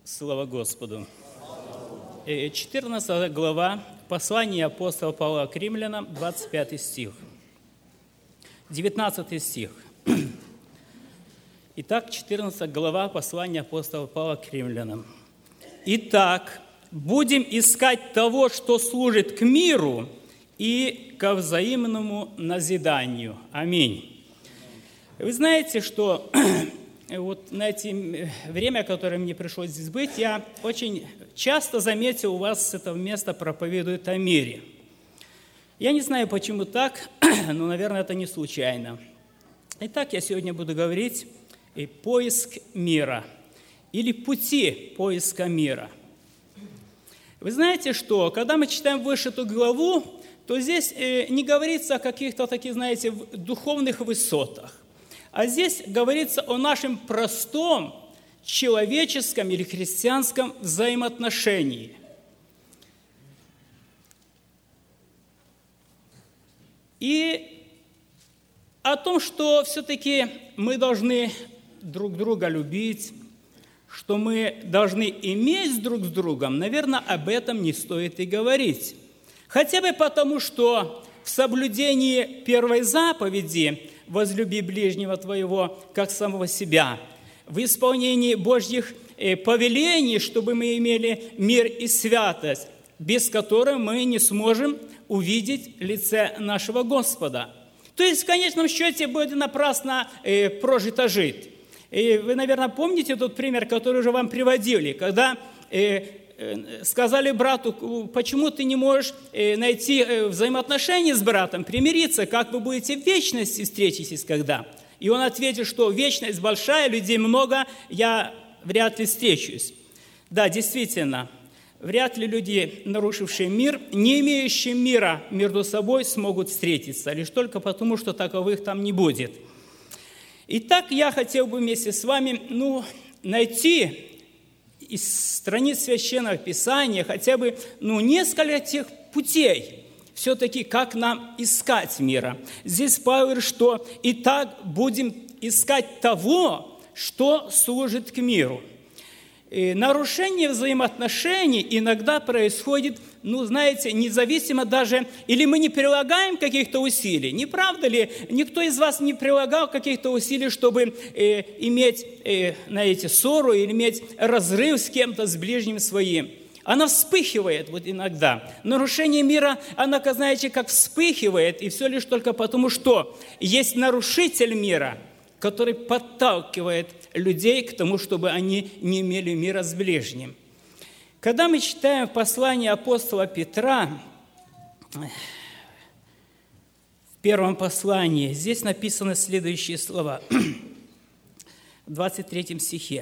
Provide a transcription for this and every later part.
Слава Господу! 14 глава послания апостола Павла к римлянам, 25 стих. 19 стих. Итак, 14 глава послания апостола Павла к римлянам. «Итак, будем искать того, что служит к миру и ко взаимному назиданию». Аминь. Вы знаете, что вот на это время, которое мне пришлось здесь быть, я очень часто заметил, у вас с этого места проповедуют о мире. Я не знаю, почему так, но, наверное, это не случайно. Итак, я сегодня буду говорить о поиске мира или пути поиска мира. Вы знаете, что когда мы читаем выше эту главу, то здесь не говорится о каких-то таких, знаете, духовных высотах. А здесь говорится о нашем простом человеческом или христианском взаимоотношении. И о том, что все-таки мы должны друг друга любить, что мы должны иметь друг с другом, наверное, об этом не стоит и говорить. Хотя бы потому, что в соблюдении первой заповеди «Возлюби ближнего твоего, как самого себя», в исполнении Божьих повелений, чтобы мы имели мир и святость, без которой мы не сможем увидеть лице нашего Господа. То есть, в конечном счете, будет напрасно прожито жить. И вы, наверное, помните тот пример, который уже вам приводили, когда сказали брату, почему ты не можешь найти взаимоотношения с братом, примириться, как вы будете в вечности встретитесь когда? И он ответил, что вечность большая, людей много, я вряд ли встречусь. Да, действительно, вряд ли люди, нарушившие мир, не имеющие мира между собой, смогут встретиться, лишь только потому, что таковых там не будет. Итак, я хотел бы вместе с вами найти из страниц Священного Писания хотя бы несколько тех путей, все-таки как нам искать мира. Здесь Павел говорит, что «итак будем искать того, что служит к миру». И нарушение взаимоотношений иногда происходит, независимо даже, или мы не прилагаем каких-то усилий. Не правда ли, никто из вас не прилагал каких-то усилий, чтобы иметь, ссору или иметь разрыв с кем-то, с ближним своим? Она вспыхивает иногда. Нарушение мира, она, знаете, как вспыхивает, и все лишь только потому, что есть нарушитель мира, который подталкивает людей к тому, чтобы они не имели мира с ближним. Когда мы читаем послание апостола Петра, в первом послании, здесь написаны следующие слова, в 23 стихе.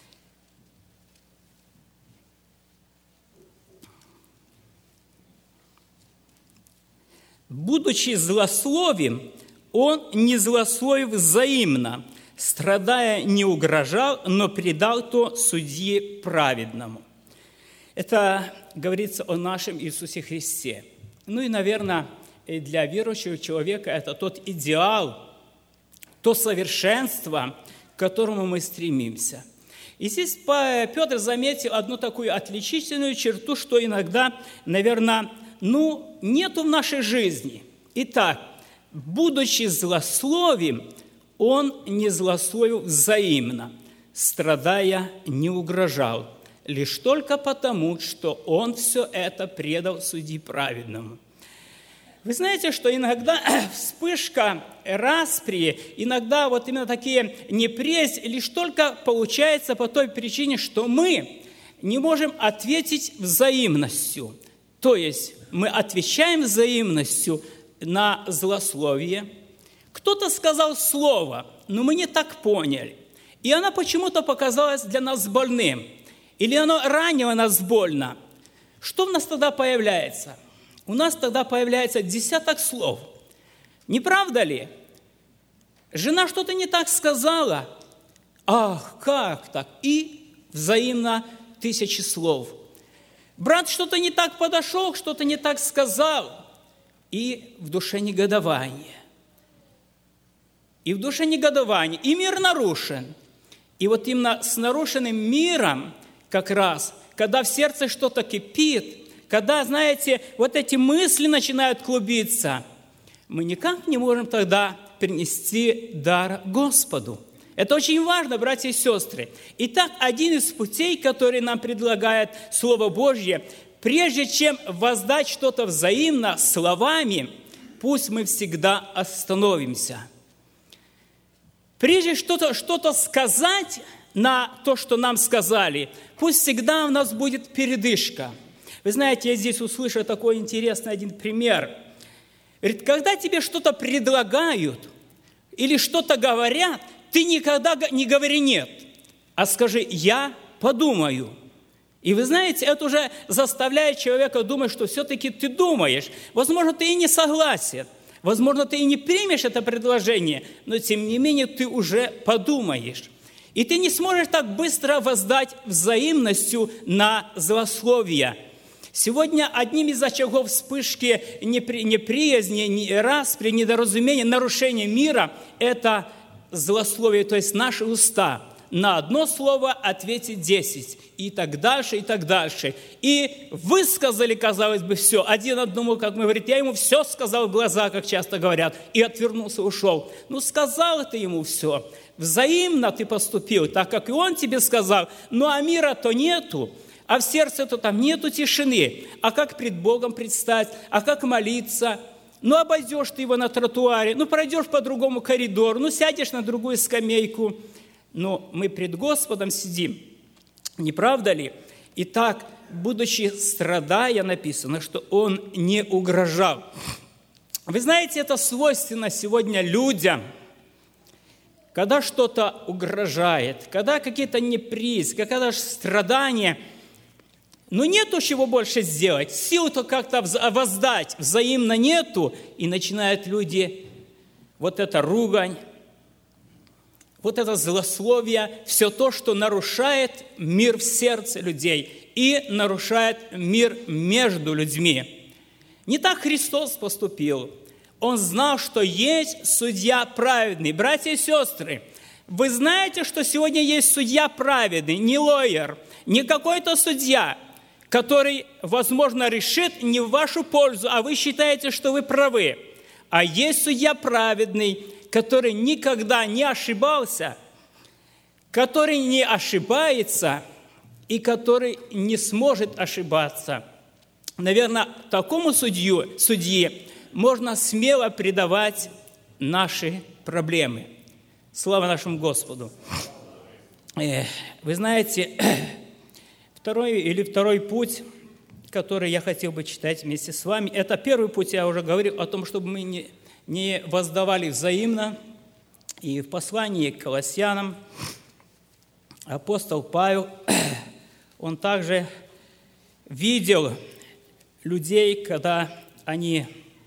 «Будучи злословим, он не злословил взаимно, страдая, не угрожал, но предал то судье праведному». Это говорится о нашем Иисусе Христе. И, наверное, для верующего человека это тот идеал, то совершенство, к которому мы стремимся. И здесь Петр заметил одну такую отличительную черту, что иногда, наверное, нету в нашей жизни. Итак, будучи злословим, он не злословил взаимно, страдая, не угрожал, лишь только потому, что он все это предал судье праведному. Вы знаете, что иногда вспышка распри, иногда именно такие неприязнь, лишь только получается по той причине, что мы не можем ответить взаимностью. То есть мы отвечаем взаимностью на злословие. Кто-то сказал слово, но мы не так поняли. И оно почему-то показалось для нас больным. Или оно ранило нас больно. Что у нас тогда появляется? У нас тогда появляется десяток слов. Не правда ли? Жена что-то не так сказала. Ах, как так? И взаимно 1000 слов. Брат что-то не так подошел, что-то не так сказал. И в душе негодование. И в душе негодование. И мир нарушен. И именно с нарушенным миром как раз, когда в сердце что-то кипит, когда, знаете, вот эти мысли начинают клубиться, мы никак не можем тогда принести дар Господу. Это очень важно, братья и сестры. Итак, один из путей, который нам предлагает Слово Божье, прежде чем воздать что-то взаимно словами, пусть мы всегда остановимся. Прежде что-то сказать на то, что нам сказали, пусть всегда у нас будет передышка. Вы знаете, я здесь услышал такой интересный один пример. Говорит, когда тебе что-то предлагают или что-то говорят, ты никогда не говори «нет», а скажи «я подумаю». И вы знаете, это уже заставляет человека думать, что все-таки ты думаешь. Возможно, ты и не согласен, возможно, ты и не примешь это предложение, но тем не менее ты уже подумаешь. И ты не сможешь так быстро воздать взаимностью на злословие. Сегодня одним из очагов вспышки неприязни, распри, недоразумения, нарушения мира – это злословие, то есть наши уста. На одно слово ответить 10, и так дальше, и так дальше. И высказали, казалось бы, все. Один одному, как мы говорим, я ему все сказал в глаза, как часто говорят, и отвернулся, ушел. Ну, сказал ты ему все. Взаимно ты поступил, так как и он тебе сказал. Ну, а мира-то нету. А в сердце-то там нету тишины. А как пред Богом предстать? А как молиться? Ну, обойдешь ты его на тротуаре, ну, пройдешь по другому коридору, ну, сядешь на другую скамейку. Но мы пред Господом сидим, не правда ли? Итак, будучи страдая, написано, что Он не угрожал. Вы знаете, это свойственно сегодня людям, когда что-то угрожает, когда какие-то неприязни, когда страдания, но нету чего больше сделать, сил-то как-то воздать взаимно нету, и начинают люди, вот эта ругань, вот это злословие, все то, что нарушает мир в сердце людей и нарушает мир между людьми. Не так Христос поступил. Он знал, что есть судья праведный. Братья и сестры, вы знаете, что сегодня есть судья праведный, не лоер, не какой-то судья, который, возможно, решит не в вашу пользу, а вы считаете, что вы правы. А есть судья праведный, который никогда не ошибался, который не ошибается и не сможет ошибаться. Наверное, такому судье можно смело предавать наши проблемы. Слава нашему Господу. Вы знаете, второй путь, который я хотел бы читать вместе с вами, это первый путь, я уже говорил о том, чтобы мы не воздавали взаимно. И в послании к Колоссянам апостол Павел, он также видел людей, когда они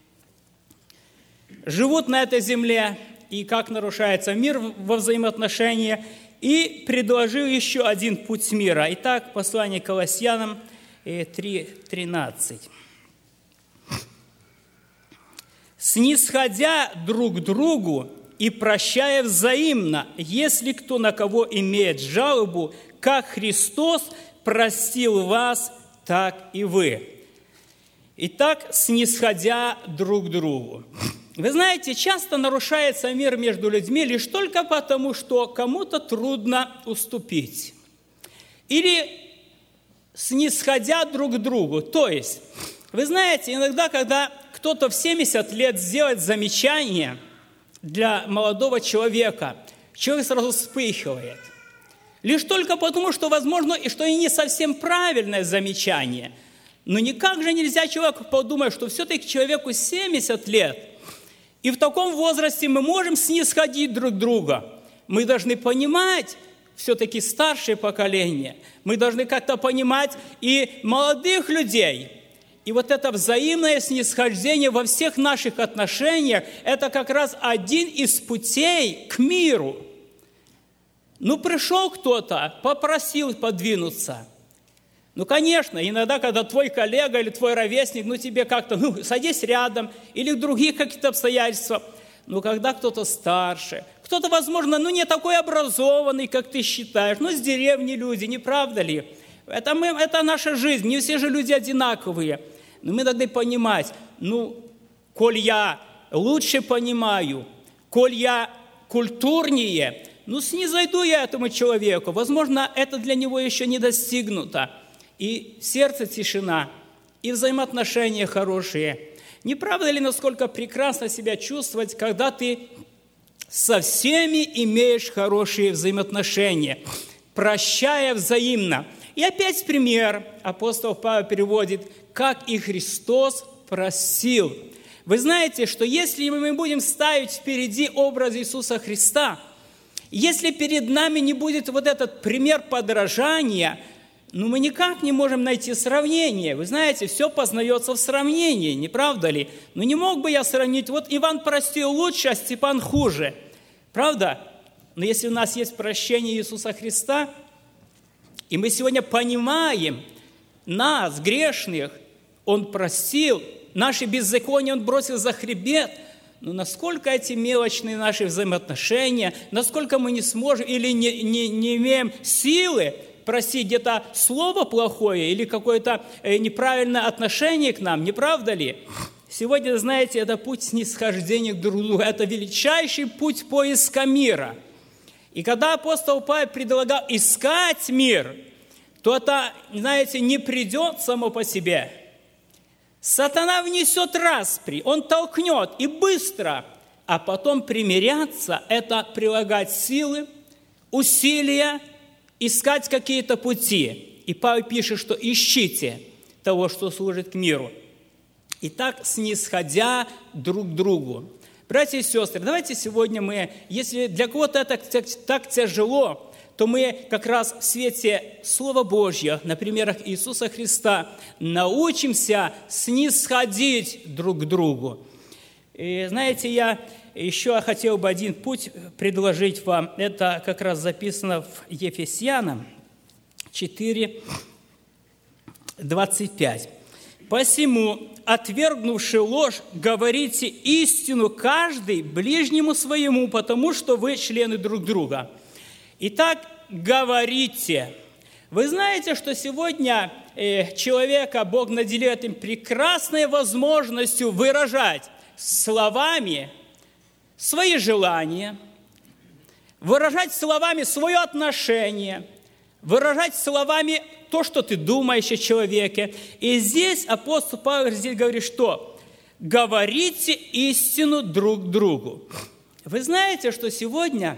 живут на этой земле, и как нарушается мир во взаимоотношениях, и предложил еще один путь мира. Итак, послание к Колоссянам 3:13. «Снисходя друг к другу и прощая взаимно, если кто на кого имеет жалобу, как Христос простил вас, так и вы». Итак, снисходя друг к другу. Вы знаете, часто нарушается мир между людьми лишь только потому, что кому-то трудно уступить. Или снисходя друг к другу. То есть, вы знаете, иногда, когда кто-то в 70 лет сделает замечание для молодого человека, человек сразу вспыхивает. Лишь только потому, что, возможно, и что и не совсем правильное замечание. Но никак же нельзя человеку подумать, что все-таки человеку 70 лет, и в таком возрасте мы можем снисходить друг друга. Мы должны понимать все-таки старшее поколение. Мы должны как-то понимать и молодых людей. И вот это взаимное снисхождение во всех наших отношениях, это как раз один из путей к миру. Ну, пришел кто-то, попросил подвинуться. Ну, конечно, иногда, когда твой коллега или твой ровесник, тебе как-то, садись рядом, или другие какие-то обстоятельства. Но когда кто-то старше, кто-то, возможно, не такой образованный, как ты считаешь, с деревни люди, не правда ли? Это наша жизнь, не все же люди одинаковые. Но мы должны понимать, коль я лучше понимаю, коль я культурнее, снизойду я этому человеку. Возможно, это для него еще не достигнуто. И в сердце тишина, и взаимоотношения хорошие. Не правда ли, насколько прекрасно себя чувствовать, когда ты со всеми имеешь хорошие взаимоотношения, прощая взаимно? И опять пример апостол Павел переводит, как и Христос простил. Вы знаете, что если мы будем ставить впереди образ Иисуса Христа, если перед нами не будет вот этот пример подражания, мы никак не можем найти сравнение. Вы знаете, все познается в сравнении, не правда ли? Не мог бы я сравнить, вот Иван простил лучше, а Степан хуже. Правда? Но если у нас есть прощение Иисуса Христа, и мы сегодня понимаем нас, грешных, Он простил, наши беззакония Он бросил за хребет, насколько эти мелочные наши взаимоотношения, насколько мы не сможем или не имеем силы простить где-то слово плохое или какое-то неправильное отношение к нам, не правда ли? Сегодня, знаете, это путь снисхождения к друг другу, это величайший путь поиска мира. И когда апостол Павел предлагал искать мир, то это, знаете, не придет само по себе. Сатана внесет распри, он толкнет и быстро, а потом примиряться – это прилагать силы, усилия, искать какие-то пути. И Павел пишет, что ищите того, что служит к миру. И так снисходя друг к другу. Братья и сестры, давайте сегодня мы, если для кого-то это так тяжело, то мы как раз в свете Слова Божьего, на примерах Иисуса Христа, научимся снисходить друг к другу. И знаете, я еще хотел бы один путь предложить вам. Это как раз записано в Ефесянам 4:25. «Посему, отвергнувши ложь, говорите истину каждый ближнему своему, потому что вы члены друг друга». Итак, говорите. Вы знаете, что сегодня человека Бог наделил этим прекрасной возможностью выражать словами свои желания, выражать словами свое отношение, выражать словами то, что ты думаешь о человеке. И здесь апостол Павел говорит, что говорите истину друг другу. Вы знаете, что сегодня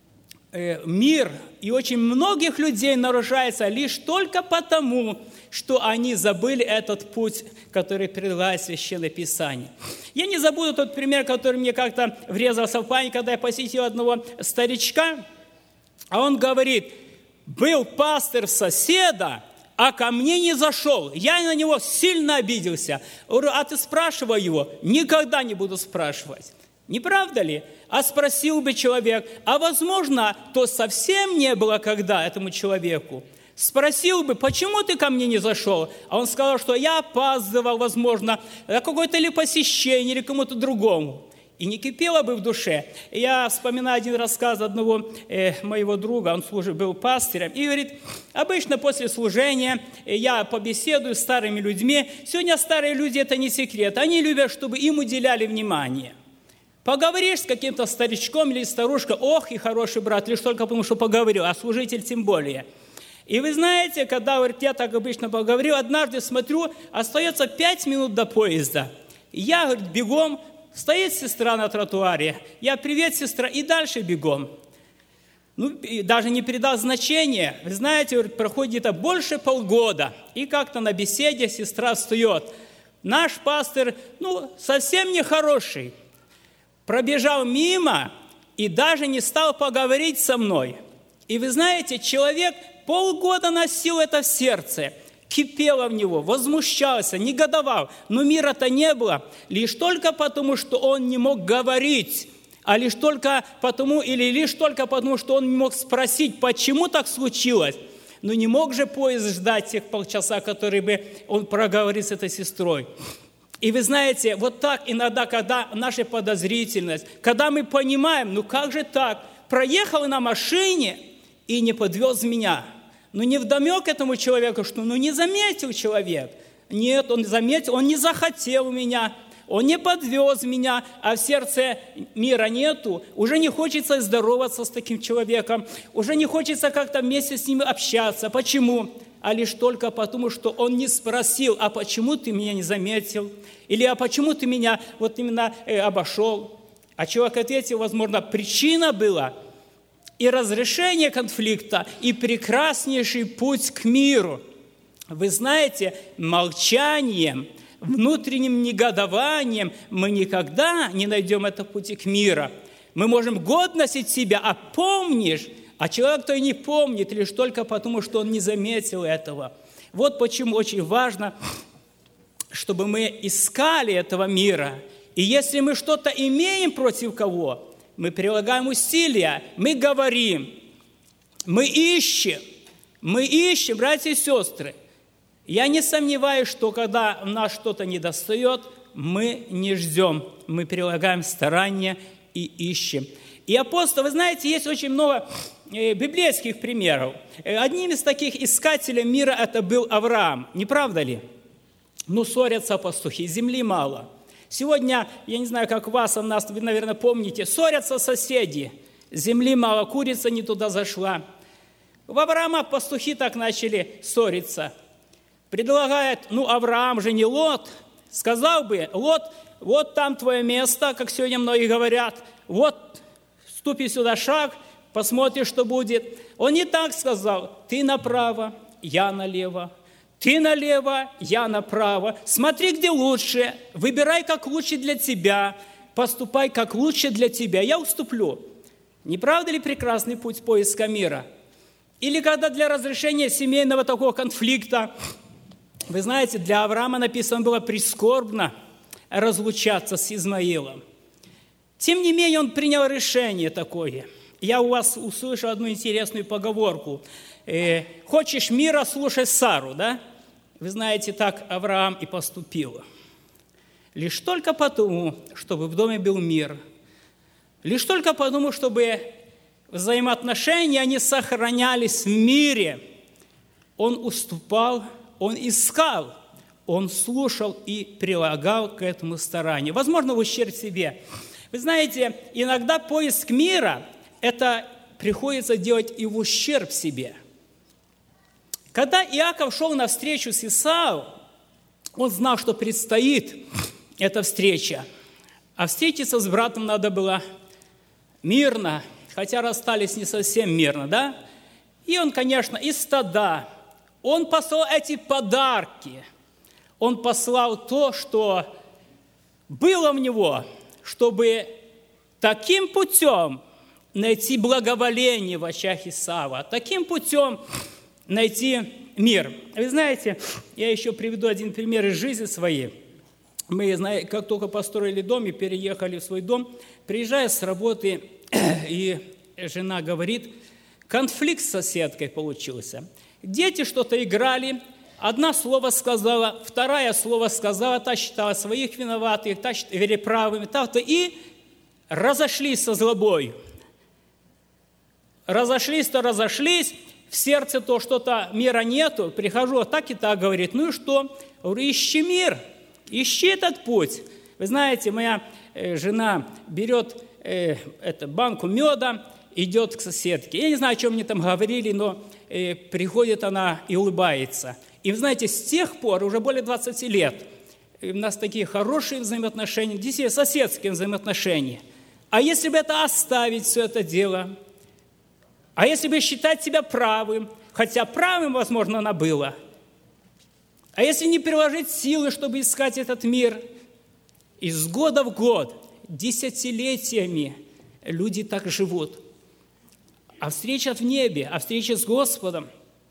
мир и очень многих людей нарушается лишь только потому, что они забыли этот путь, который предлагает Священное Писание. Я не забуду тот пример, который мне как-то врезался в память, когда я посетил одного старичка, а он говорит: был пастырь соседа, а ко мне не зашел. Я на него сильно обиделся. Говорю, а ты спрашивай его? Никогда не буду спрашивать. Не правда ли? А спросил бы человек, а возможно, то совсем не было когда этому человеку. Спросил бы, почему ты ко мне не зашел? А он сказал, что я опаздывал, возможно, на какое-то ли посещение, или кому-то другому. И не кипело бы в душе. Я вспоминаю один рассказ одного моего друга, он был пастырем, и говорит, обычно после служения я побеседую с старыми людьми. Сегодня старые люди – это не секрет, они любят, чтобы им уделяли внимание. Поговоришь с каким-то старичком или старушкой, ох, и хороший брат, лишь только потому, что поговорил, а служитель тем более. И вы знаете, когда, говорит, я так обычно поговорил, однажды смотрю, остается 5 минут до поезда. И я, говорит, бегом, стоит сестра на тротуаре, я привет, сестра, и дальше бегом. И даже не придал значения. Вы знаете, говорит, проходит где-то больше полгода, и как-то на беседе сестра встает. Наш пастор, совсем не хороший. Пробежал мимо и даже не стал поговорить со мной. И вы знаете, человек полгода носил это в сердце, кипело в него, возмущался, негодовал. Но мира-то не было, лишь только потому, что он не мог говорить, а лишь только потому, что он не мог спросить, почему так случилось. Но не мог же поезд ждать тех полчаса, которые бы он проговорил с этой сестрой. И вы знаете, вот так иногда, когда наша подозрительность, когда мы понимаем, как же так, проехал на машине и не подвез меня. невдомек этому человеку, что не заметил человек. Нет, он заметил, он не захотел меня, он не подвез меня, а в сердце мира нету. Уже не хочется здороваться с таким человеком, уже не хочется как-то вместе с ним общаться. Почему? А лишь только потому, что он не спросил, а почему ты меня не заметил? Или а почему ты меня вот именно обошел? А человек ответил, возможно, причина была и разрешение конфликта, и прекраснейший путь к миру. Вы знаете, молчанием, внутренним негодованием мы никогда не найдем этого пути к миру. Мы можем год носить себя, а помнишь, а человек-то и не помнит, лишь только потому, что он не заметил этого. Вот почему очень важно, чтобы мы искали этого мира. И если мы что-то имеем против кого, мы прилагаем усилия, мы говорим, мы ищем, братья и сестры. Я не сомневаюсь, что когда у нас что-то недостает, мы не ждем, мы прилагаем старания и ищем. И апостол, вы знаете, есть очень много библейских примеров. Одним из таких искателей мира это был Авраам, не правда ли? Ссорятся пастухи, земли мало. Сегодня, я не знаю, как вас, а нас, вы, наверное, помните, ссорятся соседи, земли мало, курица не туда зашла. В Авраама пастухи так начали ссориться. Предлагает, Авраам же не Лот, сказал бы, Лот, вот там твое место, как сегодня многие говорят, вот ступи сюда шаг, посмотришь, что будет. Он не так сказал, ты направо, я налево. Ты налево, я направо. Смотри, где лучше. Выбирай, как лучше для тебя. Поступай, как лучше для тебя. Я уступлю. Не правда ли прекрасный путь поиска мира? Или когда для разрешения семейного такого конфликта, вы знаете, для Авраама написано было прискорбно разлучаться с Измаилом. Тем не менее, он принял решение такое. Я у вас услышал одну интересную поговорку. Хочешь мира, слушай Сару, да? Вы знаете, так Авраам и поступил. Лишь только потому, чтобы в доме был мир. Лишь только потому, чтобы взаимоотношения, они сохранялись в мире. Он уступал, он искал, он слушал и прилагал к этому старанию. Возможно, в ущерб себе. Вы знаете, иногда поиск мира, это приходится делать и в ущерб себе. Когда Иаков шел на встречу с Исавом, он знал, что предстоит эта встреча. А встретиться с братом надо было мирно, хотя расстались не совсем мирно, да? И он, конечно, из стада, он послал эти подарки, он послал то, что было в него, чтобы таким путем найти благоволение в очах Исава, таким путем найти мир. Вы знаете, я еще приведу один пример из жизни своей. Мы, как только построили дом и переехали в свой дом, приезжая с работы, и жена говорит, конфликт с соседкой получился. Дети что-то играли, одна слово сказала, вторая слово сказала, та считала своих виноватых, та считала правыми, та-то, и разошлись со злобой. Разошлись, в сердце то что-то мира нету, прихожу, так и так, говорит, и что? Говорю, ищи мир, ищи этот путь. Вы знаете, моя жена берет банку меда, идет к соседке. Я не знаю, о чем мне там говорили, но приходит она и улыбается. И вы знаете, с тех пор, уже более 20 лет, у нас такие хорошие взаимоотношения, действительно соседские взаимоотношения. А если бы это оставить, все это дело, а если бы считать себя правым, хотя правым, возможно, она была, а если не приложить силы, чтобы искать этот мир, из года в год, десятилетиями люди так живут. А встреча в небе, а встреча с Господом.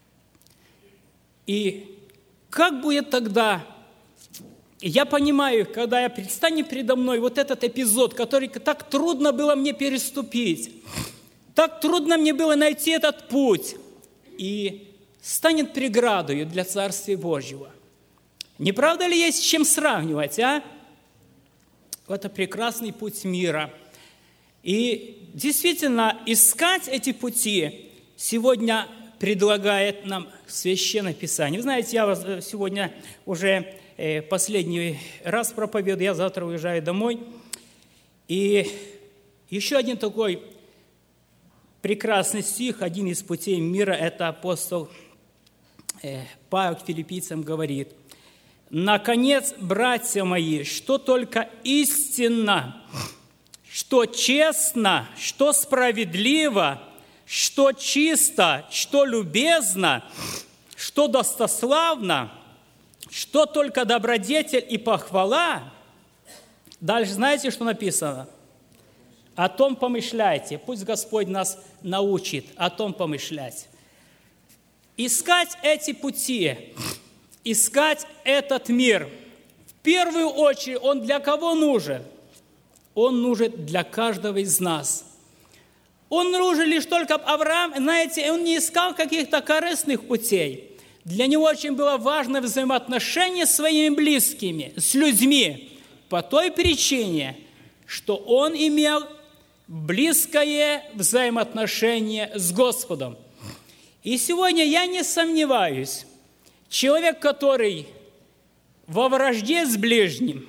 И как будет тогда? Я понимаю, когда предстанет передо мной вот этот эпизод, который так трудно было мне переступить, так трудно мне было найти этот путь, и станет преградой для Царствия Божьего. Не правда ли есть с чем сравнивать, а? Это прекрасный путь мира. И действительно, искать эти пути сегодня предлагает нам Священное Писание. Вы знаете, я вас сегодня уже последний раз проповедую, я завтра уезжаю домой. И еще один такой прекрасный стих, один из путей мира, это апостол Павел к филиппийцам говорит: «Наконец, братья мои, что только истинно, что честно, что справедливо, что чисто, что любезно, что достославно, что только добродетель и похвала». Дальше знаете, что написано? «О том помышляйте». Пусть Господь нас научит о том помышлять. Искать эти пути, искать этот мир. В первую очередь он для кого нужен? Он нужен для каждого из нас. Он нужен лишь только Авраам, знаете, он не искал каких-то корыстных путей. Для него очень было важно взаимоотношения с своими близкими, с людьми, по той причине, что он имел близкое взаимоотношение с Господом. И сегодня я не сомневаюсь, человек, который во вражде с ближним,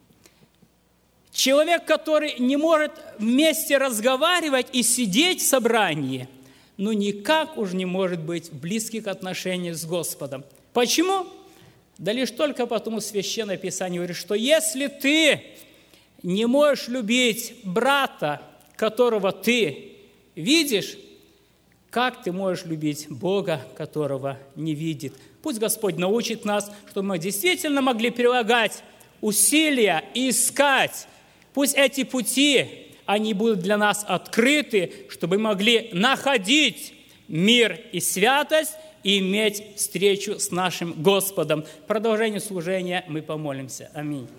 человек, который не может вместе разговаривать и сидеть в собрании, ну никак уж не может быть в близких отношениях с Господом. Почему? Да лишь только потому Священное Писание говорит, что если ты не можешь любить брата, которого ты видишь, как ты можешь любить Бога, которого не видит? Пусть Господь научит нас, чтобы мы действительно могли прилагать усилия и искать. Пусть эти пути, они будут для нас открыты, чтобы мы могли находить мир и святость и иметь встречу с нашим Господом. В продолжении служения мы помолимся. Аминь.